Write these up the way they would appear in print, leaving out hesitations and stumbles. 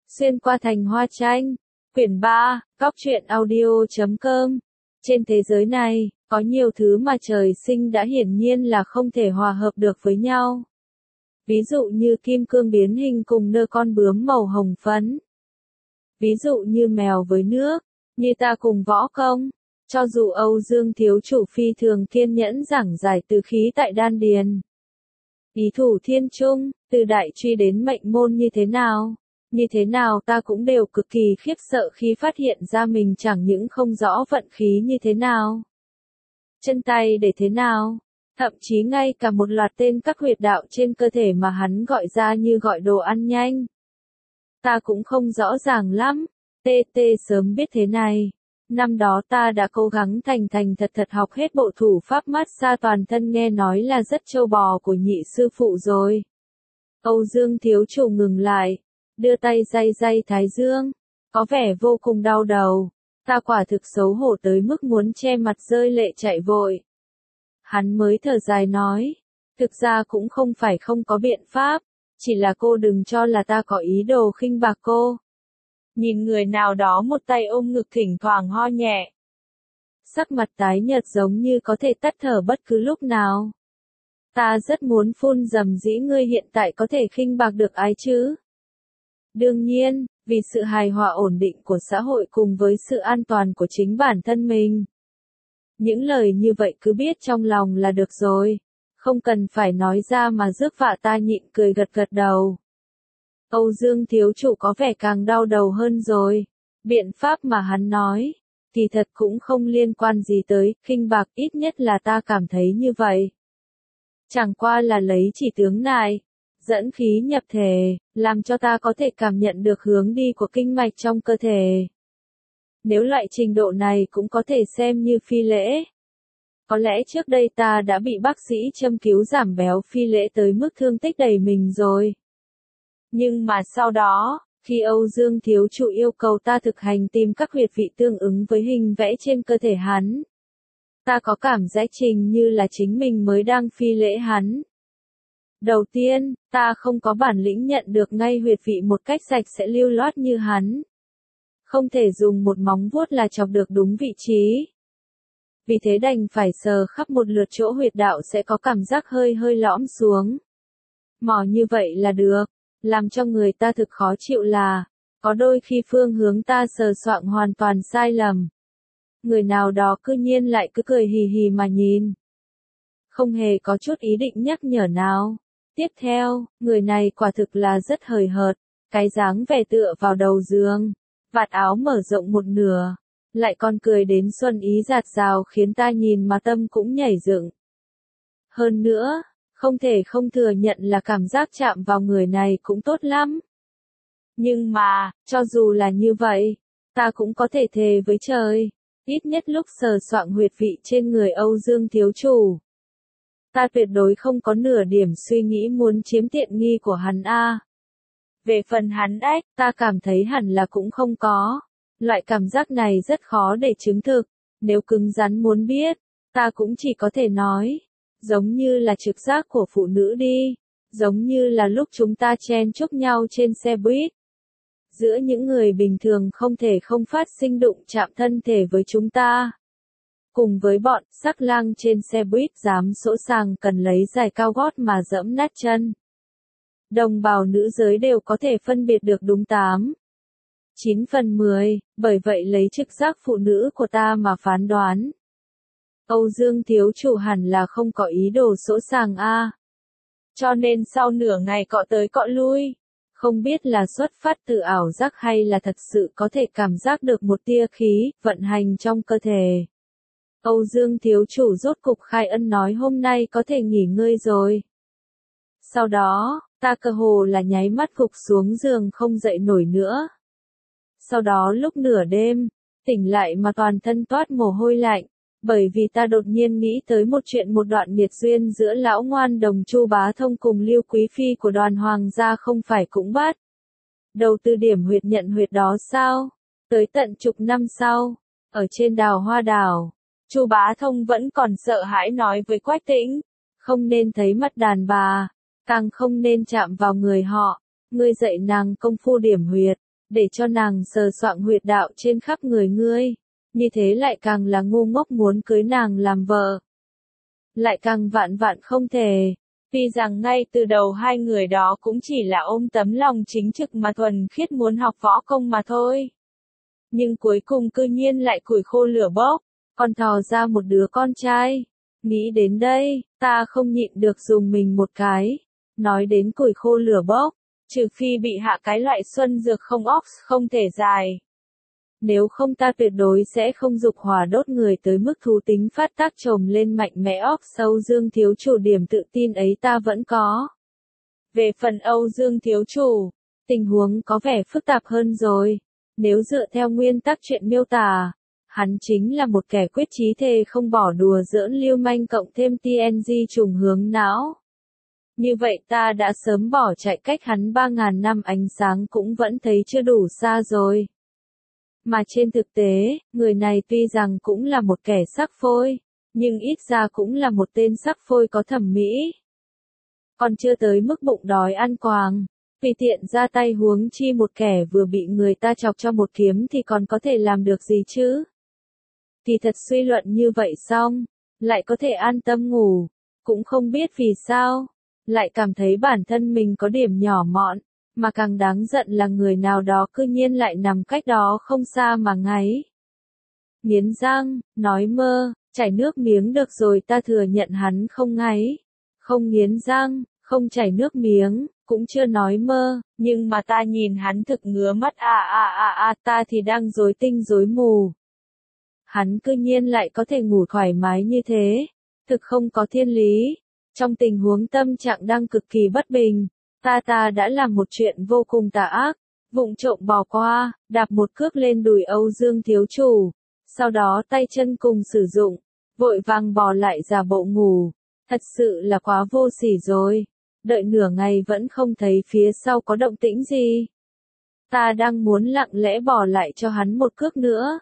Xuyên qua thành hoa tranh. Quyển 3, Góc truyện audio.com. Trên thế giới này, có nhiều thứ mà trời sinh đã hiển nhiên là không thể hòa hợp được với nhau. Ví dụ như kim cương biến hình cùng nơ con bướm màu hồng phấn. Ví dụ như mèo với nước, như ta cùng võ công. Cho dù Âu Dương thiếu chủ phi thường kiên nhẫn giảng giải từ khí tại đan điền, ý thủ thiên trung, từ đại truy đến mệnh môn như thế nào ta cũng đều cực kỳ khiếp sợ khi phát hiện ra mình chẳng những không rõ vận khí như thế nào, chân tay để thế nào, thậm chí ngay cả một loạt tên các huyệt đạo trên cơ thể mà hắn gọi ra như gọi đồ ăn nhanh. Ta cũng không rõ ràng lắm, sớm biết thế này. Năm đó ta đã cố gắng thành thật học hết bộ thủ pháp massage toàn thân nghe nói là rất trâu bò của nhị sư phụ rồi. Âu Dương thiếu chủ ngừng lại, đưa tay day thái dương, có vẻ vô cùng đau đầu. Ta quả thực xấu hổ tới mức muốn che mặt rơi lệ chạy vội. Hắn mới thở dài nói, thực ra cũng không phải không có biện pháp, chỉ là cô đừng cho là ta có ý đồ khinh bạc cô. Nhìn người nào đó một tay ôm ngực thỉnh thoảng ho nhẹ. Sắc mặt tái nhợt giống như có thể tắt thở bất cứ lúc nào. Ta rất muốn phun dầm dĩ ngươi hiện tại có thể khinh bạc được ai chứ? Đương nhiên, vì sự hài hòa ổn định của xã hội cùng với sự an toàn của chính bản thân mình. Những lời như vậy cứ biết trong lòng là được rồi. Không cần phải nói ra mà rước vạ. Ta nhịn cười gật đầu. Âu Dương thiếu chủ có vẻ càng đau đầu hơn rồi. Biện pháp mà hắn nói, kỳ thật cũng không liên quan gì tới khinh bạc, ít nhất là ta cảm thấy như vậy. Chẳng qua là lấy chỉ tướng này, dẫn khí nhập thể, làm cho ta có thể cảm nhận được hướng đi của kinh mạch trong cơ thể. Nếu loại trình độ này cũng có thể xem như phi lễ. Có lẽ trước đây ta đã bị bác sĩ châm cứu giảm béo phi lễ tới mức thương tích đầy mình rồi. Nhưng mà sau đó, khi Âu Dương thiếu chủ yêu cầu ta thực hành tìm các huyệt vị tương ứng với hình vẽ trên cơ thể hắn, ta có cảm giác trình như là chính mình mới đang phi lễ hắn. Đầu tiên, ta không có bản lĩnh nhận được ngay huyệt vị một cách sạch sẽ lưu loát như hắn. Không thể dùng một móng vuốt là chọc được đúng vị trí. Vì thế đành phải sờ khắp một lượt chỗ huyệt đạo sẽ có cảm giác hơi lõm xuống. Mò như vậy là được. Làm cho người ta thực khó chịu là, có đôi khi phương hướng ta sờ soạng hoàn toàn sai lầm. Người nào đó cư nhiên lại cứ cười hì hì mà nhìn. Không hề có chút ý định nhắc nhở nào. Tiếp theo, người này quả thực là rất hời hợt, cái dáng vẻ tựa vào đầu giường, vạt áo mở rộng một nửa, lại còn cười đến xuân ý dạt dào khiến ta nhìn mà tâm cũng nhảy dựng. Hơn nữa, không thể không thừa nhận là cảm giác chạm vào người này cũng tốt lắm. Nhưng mà, cho dù là như vậy, ta cũng có thể thề với trời, ít nhất lúc sờ soạng huyệt vị trên người Âu Dương thiếu chủ. Ta tuyệt đối không có nửa điểm suy nghĩ muốn chiếm tiện nghi của hắn a. Về phần hắn ếch, ta cảm thấy hẳn là cũng không có. Loại cảm giác này rất khó để chứng thực, nếu cứng rắn muốn biết, ta cũng chỉ có thể nói. Giống như là trực giác của phụ nữ đi, giống như là lúc chúng ta chen chúc nhau trên xe buýt. Giữa những người bình thường không thể không phát sinh đụng chạm thân thể với chúng ta. Cùng với bọn sắc lang trên xe buýt dám sỗ sàng cần lấy giày cao gót mà dẫm nát chân. Đồng bào nữ giới đều có thể phân biệt được đúng 9 phần 10, bởi vậy lấy trực giác phụ nữ của ta mà phán đoán. Âu Dương thiếu chủ hẳn là không có ý đồ sỗ sàng a. Cho nên sau nửa ngày cọ tới cọ lui, không biết là xuất phát từ ảo giác hay là thật sự có thể cảm giác được một tia khí vận hành trong cơ thể. Âu Dương thiếu chủ rốt cục khai ân nói hôm nay có thể nghỉ ngơi rồi. Sau đó, ta cơ hồ là nháy mắt gục xuống giường không dậy nổi nữa. Sau đó lúc nửa đêm, tỉnh lại mà toàn thân toát mồ hôi lạnh. Bởi vì ta đột nhiên nghĩ tới một đoạn nghiệt duyên giữa lão ngoan đồng Chu Bá Thông cùng Lưu Quý Phi của Đoàn Hoàng gia không phải cũng bắt đầu từ điểm huyệt nhận huyệt đó sao? Tới tận chục năm sau, ở trên đào hoa đảo, Chu Bá Thông vẫn còn sợ hãi nói với Quách Tĩnh, không nên thấy mặt đàn bà, càng không nên chạm vào người họ, ngươi dạy nàng công phu điểm huyệt, để cho nàng sờ soạng huyệt đạo trên khắp người ngươi. Như thế lại càng là ngu ngốc muốn cưới nàng làm vợ. Lại càng vạn vạn không thể. Tuy rằng ngay từ đầu hai người đó cũng chỉ là ôm tấm lòng chính trực mà thuần khiết muốn học võ công mà thôi. Nhưng cuối cùng cư nhiên lại củi khô lửa bốc, còn thò ra một đứa con trai. Nghĩ đến đây, ta không nhịn được dùng mình một cái. Nói đến củi khô lửa bốc, trừ phi bị hạ cái loại xuân dược không óc không thể dài. Nếu không ta tuyệt đối sẽ không dục hỏa đốt người tới mức thú tính phát tác trồm lên mạnh mẽ. Óc Âu Dương thiếu chủ, điểm tự tin ấy ta vẫn có. Về phần Âu Dương thiếu chủ, tình huống có vẻ phức tạp hơn rồi. Nếu dựa theo nguyên tắc chuyện miêu tả, hắn chính là một kẻ quyết chí thề không bỏ đùa giỡn lưu manh cộng thêm TNG trùng hướng não. Như vậy ta đã sớm bỏ chạy cách hắn 3.000 năm ánh sáng cũng vẫn thấy chưa đủ xa rồi. Mà trên thực tế, người này tuy rằng cũng là một kẻ sắc phôi, nhưng ít ra cũng là một tên sắc phôi có thẩm mỹ. Còn chưa tới mức bụng đói ăn quàng, tùy tiện ra tay, huống chi một kẻ vừa bị người ta chọc cho một kiếm thì còn có thể làm được gì chứ? Thì thật suy luận như vậy xong, lại có thể an tâm ngủ, cũng không biết vì sao, lại cảm thấy bản thân mình có điểm nhỏ mọn. Mà càng đáng giận là người nào đó cư nhiên lại nằm cách đó không xa mà ngáy. Nghiến răng, nói mơ, chảy nước miếng được rồi, ta thừa nhận hắn không ngáy, không nghiến răng, không chảy nước miếng, cũng chưa nói mơ, nhưng mà ta nhìn hắn thực ngứa mắt ta thì đang rối tinh rối mù. Hắn cư nhiên lại có thể ngủ thoải mái như thế, thực không có thiên lý. Trong tình huống tâm trạng đang cực kỳ bất bình, ta đã làm một chuyện vô cùng tà ác, vụng trộm bỏ qua, đạp một cước lên đùi Âu Dương thiếu chủ, sau đó tay chân cùng sử dụng, vội vàng bò lại giả bộ ngủ, thật sự là quá vô sỉ rồi, đợi nửa ngày vẫn không thấy phía sau có động tĩnh gì. Ta đang muốn lặng lẽ bỏ lại cho hắn một cước nữa.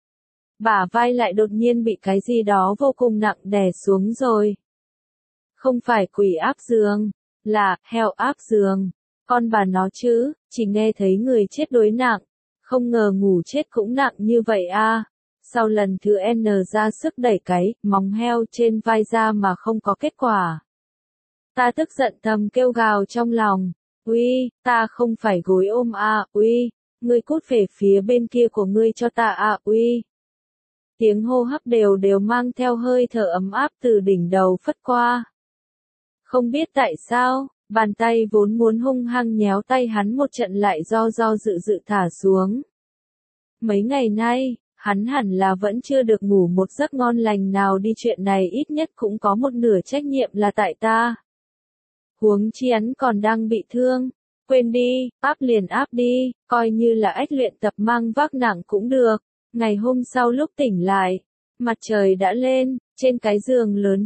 Bả vai lại đột nhiên bị cái gì đó vô cùng nặng đè xuống rồi. Không phải quỷ áp giường, là heo áp giường. Con bà nó chứ, chỉ nghe thấy người chết đối nặng, không ngờ ngủ chết cũng nặng như vậy a. Sau lần thứ N ra sức đẩy cái móng heo trên vai ra mà không có kết quả. Ta tức giận thầm kêu gào trong lòng, uy, ta không phải gối ôm uy, ngươi cút về phía bên kia của ngươi cho ta uy. Tiếng hô hấp đều đều mang theo hơi thở ấm áp từ đỉnh đầu phất qua. Không biết tại sao, bàn tay vốn muốn hung hăng nhéo tay hắn một trận lại do dự thả xuống. Mấy ngày nay, hắn hẳn là vẫn chưa được ngủ một giấc ngon lành nào đi, chuyện này ít nhất cũng có một nửa trách nhiệm là tại ta. Huống chi hắn còn đang bị thương, quên đi, áp liền áp đi, coi như là ách luyện tập mang vác nặng cũng được. Ngày hôm sau lúc tỉnh lại, mặt trời đã lên, trên cái giường lớn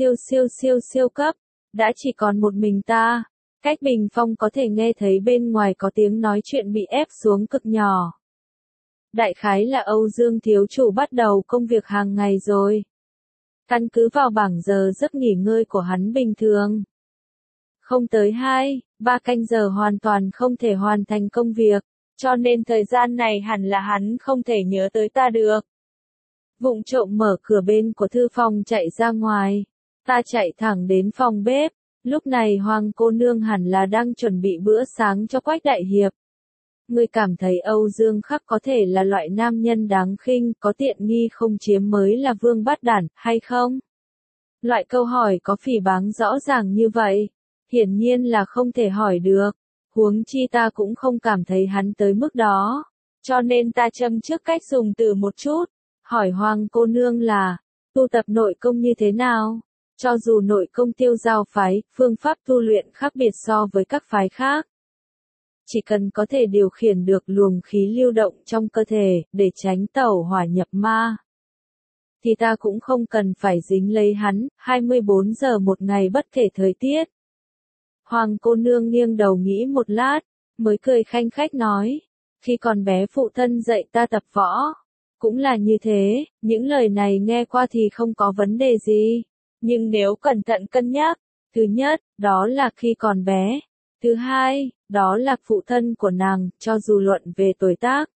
siêu cấp, đã chỉ còn một mình ta. Cách bình phong có thể nghe thấy bên ngoài có tiếng nói chuyện bị ép xuống cực nhỏ. Đại khái là Âu Dương thiếu chủ bắt đầu công việc hàng ngày rồi. Căn cứ vào bảng giờ giấc nghỉ ngơi của hắn bình thường, không tới 2-3 canh giờ hoàn toàn không thể hoàn thành công việc, cho nên thời gian này hẳn là hắn không thể nhớ tới ta được. Vụng trộm mở cửa bên của thư phòng chạy ra ngoài, ta chạy thẳng đến phòng bếp, lúc này Hoàng cô nương hẳn là đang chuẩn bị bữa sáng cho Quách đại hiệp. Ngươi cảm thấy Âu Dương Khắc có thể là loại nam nhân đáng khinh, có tiện nghi không chiếm mới là vương bát đản, hay không? Loại câu hỏi có phỉ báng rõ ràng như vậy, hiển nhiên là không thể hỏi được, huống chi ta cũng không cảm thấy hắn tới mức đó, cho nên ta châm trước cách dùng từ một chút, hỏi Hoàng cô nương là, tu tập nội công như thế nào? Cho dù nội công Tiêu Giao phái, phương pháp tu luyện khác biệt so với các phái khác. Chỉ cần có thể điều khiển được luồng khí lưu động trong cơ thể, để tránh tẩu hỏa nhập ma, thì ta cũng không cần phải dính lấy hắn, 24 giờ một ngày bất kể thời tiết. Hoàng cô nương nghiêng đầu nghĩ một lát, mới cười khanh khách nói, khi còn bé phụ thân dạy ta tập võ, cũng là như thế, những lời này nghe qua thì không có vấn đề gì, nhưng nếu cẩn thận cân nhắc, thứ nhất, đó là khi còn bé, Thứ hai, đó là phụ thân của nàng, cho dù luận về tuổi tác.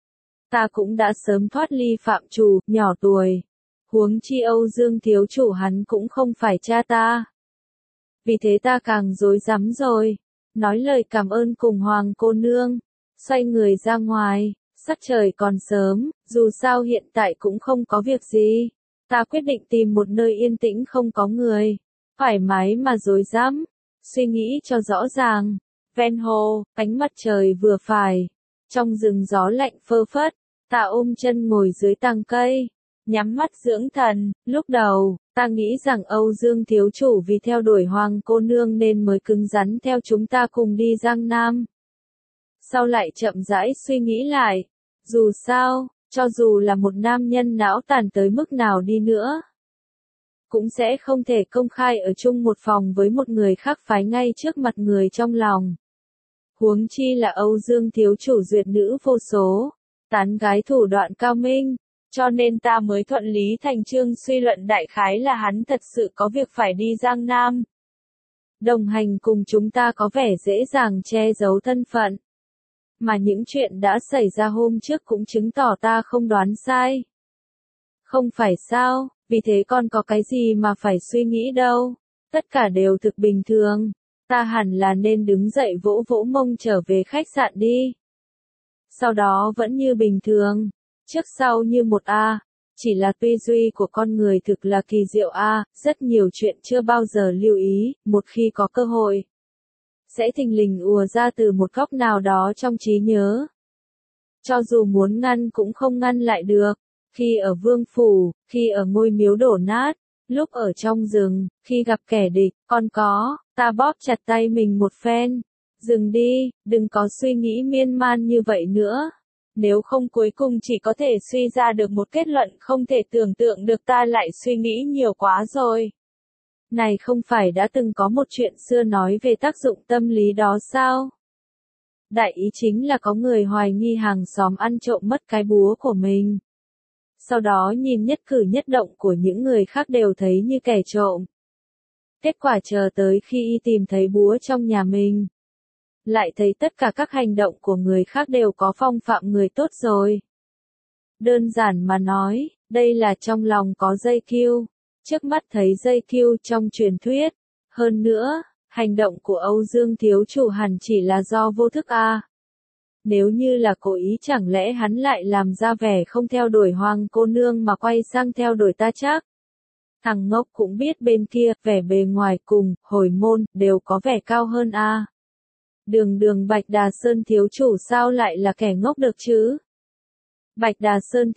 Ta cũng đã sớm thoát ly phạm trù, nhỏ tuổi. Huống chi Âu Dương thiếu chủ hắn cũng không phải cha ta. Vì thế ta càng rối rắm rồi. Nói lời cảm ơn cùng hoàng cô nương. Xoay người ra ngoài, sắc trời còn sớm, dù sao hiện tại cũng không có việc gì. Ta quyết định tìm một nơi yên tĩnh không có người. Thoải mái mà rối rắm. Suy nghĩ cho rõ ràng. Ven hồ, ánh mặt trời vừa phải. Trong rừng gió lạnh phơ phất. Ta ôm chân ngồi dưới tàng cây. Nhắm mắt dưỡng thần. Lúc đầu, ta nghĩ rằng Âu Dương thiếu chủ vì theo đuổi hoàng cô nương nên mới cứng rắn theo chúng ta cùng đi Giang Nam. Sau lại chậm rãi suy nghĩ lại. Dù sao, cho dù là một nam nhân não tàn tới mức nào đi nữa, cũng sẽ không thể công khai ở chung một phòng với một người khác phái ngay trước mặt người trong lòng. Huống chi là Âu Dương thiếu chủ duyệt nữ vô số, tán gái thủ đoạn cao minh, cho nên ta mới thuận lý thành chương suy luận đại khái là hắn thật sự có việc phải đi Giang Nam. Đồng hành cùng chúng ta có vẻ dễ dàng che giấu thân phận. Mà những chuyện đã xảy ra hôm trước cũng chứng tỏ ta không đoán sai. Không phải sao, vì thế còn có cái gì mà phải suy nghĩ đâu. Tất cả đều thực bình thường. Ta hẳn là nên đứng dậy vỗ vỗ mông trở về khách sạn đi. Sau đó vẫn như bình thường. Trước sau như một A. Chỉ là tư duy của con người thực là kỳ diệu A. Rất nhiều chuyện chưa bao giờ lưu ý, một khi có cơ hội sẽ thình lình ùa ra từ một góc nào đó trong trí nhớ. Cho dù muốn ngăn cũng không ngăn lại được. Khi ở vương phủ, khi ở ngôi miếu đổ nát, lúc ở trong rừng, khi gặp kẻ địch, ta bóp chặt tay mình một phen. Dừng đi, đừng có suy nghĩ miên man như vậy nữa. Nếu không cuối cùng chỉ có thể suy ra được một kết luận không thể tưởng tượng được ta lại suy nghĩ nhiều quá rồi. Này không phải đã từng có một chuyện xưa nói về tác dụng tâm lý đó sao? Đại ý chính là có người hoài nghi hàng xóm ăn trộm mất cái búa của mình. Sau đó nhìn nhất cử nhất động của những người khác đều thấy như kẻ trộm. Kết quả chờ tới khi y tìm thấy búa trong nhà mình, lại thấy tất cả các hành động của người khác đều có phong phạm người tốt rồi. Đơn giản mà nói, đây là trong lòng có dây cưu, trước mắt thấy dây cưu trong truyền thuyết. Hơn nữa, hành động của Âu Dương thiếu chủ hẳn chỉ là do vô thức a. Nếu như là cố ý chẳng lẽ hắn lại làm ra vẻ không theo đuổi hoàng cô nương mà quay sang theo đuổi ta chắc. Thằng ngốc cũng biết bên kia, vẻ bề ngoài cùng, hồi môn, đều có vẻ cao hơn a. Đường Bạch Đà Sơn thiếu chủ sao lại là kẻ ngốc được chứ? Bạch Đà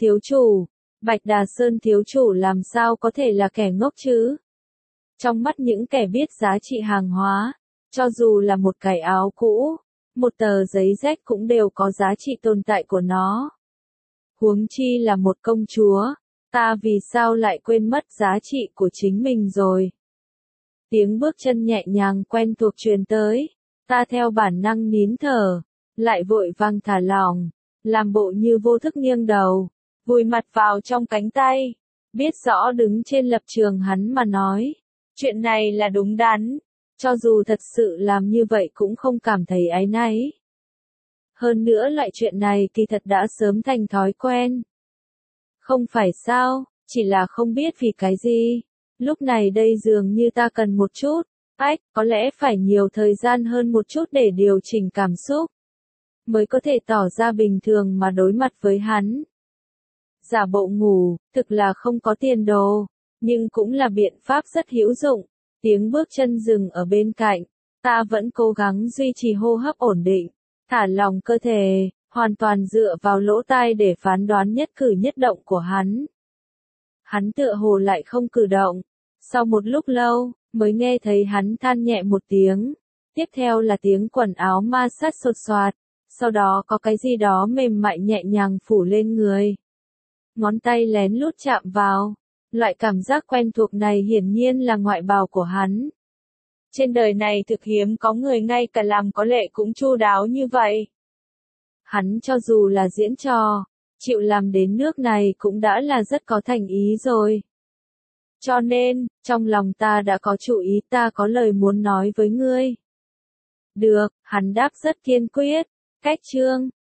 Sơn thiếu chủ làm sao có thể là kẻ ngốc chứ? Trong mắt những kẻ biết giá trị hàng hóa, cho dù là một cái áo cũ, một tờ giấy rách cũng đều có giá trị tồn tại của nó. Huống chi là một công chúa, ta vì sao lại quên mất giá trị của chính mình rồi? Tiếng bước chân nhẹ nhàng quen thuộc truyền tới, ta theo bản năng nín thở, lại vội vàng thả lỏng, làm bộ như vô thức nghiêng đầu, vùi mặt vào trong cánh tay, biết rõ đứng trên lập trường hắn mà nói, chuyện này là đúng đắn. Cho dù thật sự làm như vậy cũng không cảm thấy áy náy. Hơn nữa loại chuyện này kỳ thật đã sớm thành thói quen. Không phải sao, chỉ là không biết vì cái gì. Lúc này đây dường như ta cần một chút, có lẽ phải nhiều thời gian hơn một chút để điều chỉnh cảm xúc. Mới có thể tỏ ra bình thường mà đối mặt với hắn. Giả bộ ngủ, thực là không có tiền đồ, nhưng cũng là biện pháp rất hữu dụng. Tiếng bước chân dừng ở bên cạnh, ta vẫn cố gắng duy trì hô hấp ổn định, thả lỏng cơ thể, hoàn toàn dựa vào lỗ tai để phán đoán nhất cử nhất động của hắn. Hắn tựa hồ lại không cử động, sau một lúc lâu, mới nghe thấy hắn than nhẹ một tiếng, tiếp theo là tiếng quần áo ma sát xột xoạt, sau đó có cái gì đó mềm mại nhẹ nhàng phủ lên người. Ngón tay lén lút chạm vào. Loại cảm giác quen thuộc này hiển nhiên là ngoại bào của hắn. Trên đời này thực hiếm có người ngay cả làm có lệ cũng chu đáo như vậy. Hắn cho dù là diễn trò, chịu làm đến nước này cũng đã là rất có thành ý rồi. Cho nên, trong lòng ta đã có chủ ý, ta có lời muốn nói với ngươi. Được, hắn đáp rất kiên quyết. Cách chương